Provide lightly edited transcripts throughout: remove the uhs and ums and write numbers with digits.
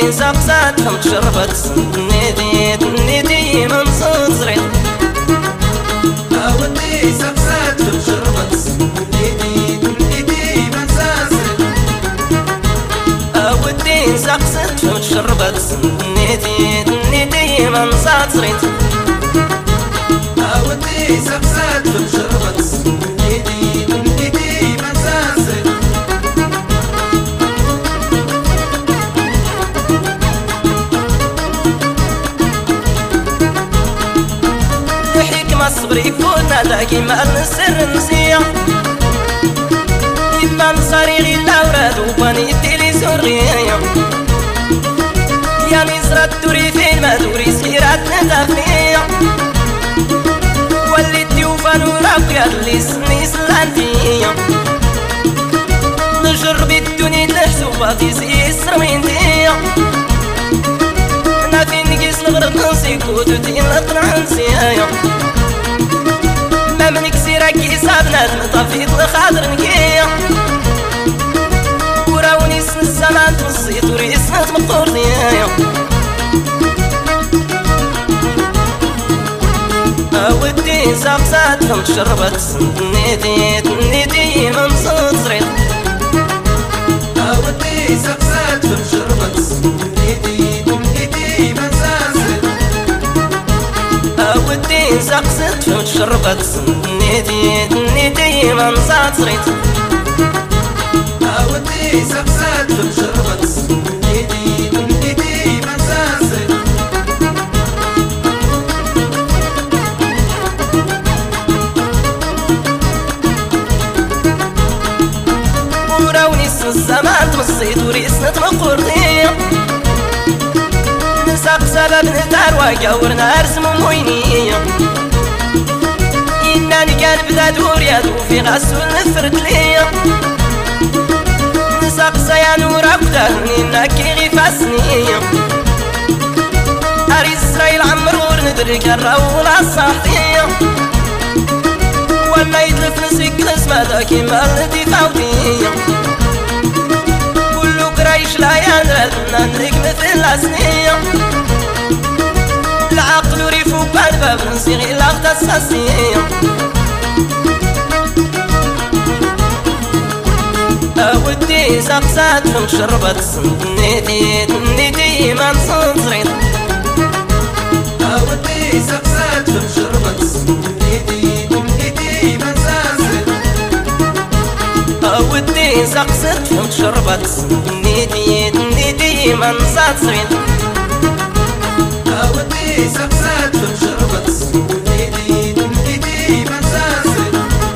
ودي سقسات فم تشربت نيتي من صغري ودي سقسات فم تشربت نيتي من صغري ودي سقسات فم تشربت نيتي من صغري ودي سقسات فم تشربت نيتي من صغري صبري كنا داكما السر نسيا إما نصاري غير الأوراد وباني ديلي سوريا يا نزرة دوري في المدوري سيرات ندافنيا وليت يوفان ورابيا اللي سني سلانتيا نجرب الدنيا لحسوبات يسيسر وين ديا أنا فين نقيس نغرق نسيكو تدين لطنع نسيا ما منك سيراكي صابنا المطافيط الخاطر نكيا وراوني سن الزمان تنصيت وريسنا تمقور ديايا ودي ساقسات فم تشربت نيتي من صغري ودي ساقسات فم تشربت نيتي من صغري ودي سقسات فم تشربت نيتي من صغري ودي سقسات فم تشربت نيتي من صغري وراوني سن الزمان تمصيت وريسنا تمقور ديا نساق سبب نتار وقاورنا ارسم موينيا إناني كان بدا دور يدو في غسول نفرد ليا نساق سيان ورابداني ناكي غي فاسنيا أري إسرائيل عمرور ندرك الرولة الصحية ولا يتلف نسيك نسمة داكي مالتي فاوتية كلو قرايش لا يندردنا نريك مثل الأسنية العقل ريفو بالباب نسيغي الأغدا الساسية ودي سقسات فم تشربت نيتي من صغري ودي سقسات فم تشربت نيتي من صغري ودي سقسات فم تشربت نيتي من صغري ودي سقسات فم تشربت نيتي من صغري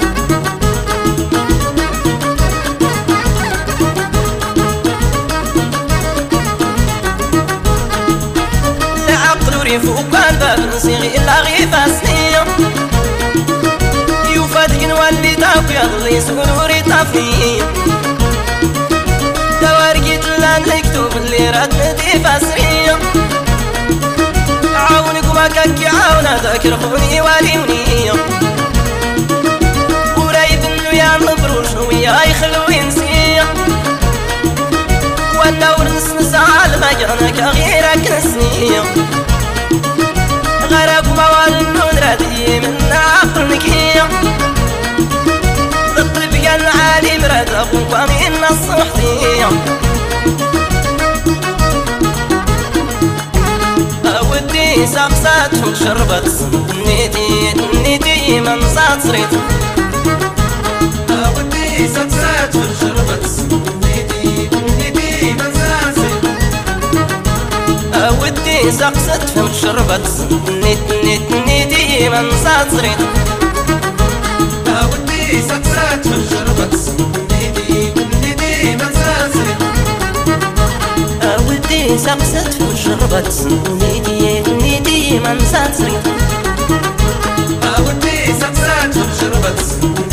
فوق الباب نسيغي إلا غي فاسنية يوفادك نولي تاوكي اللي سكنوري طافية دوارقيت لان نكتوب اللي راد ندي فاسرية عاونك وما كاكي عاونا ذاكر خوني واليونية ورايد انو يا مبروش ويا يخلو ينسية والنور نسنس على مجرنك غيرك نسنية غرق موال النون ردي من عقلك هي الطب كان عالي مراد أبوك من الصحية ودي سقسات فم تشربت نيتي من صغري ودي سقسات فم تشربت نيتي من صغري ودي سقسات فم تشربت نيتي من صغري ودي سقسات فم تشربت نيتي من صغري ودي سقسات فم تشربت نيتي من صغري ودي سقسات فم تشربت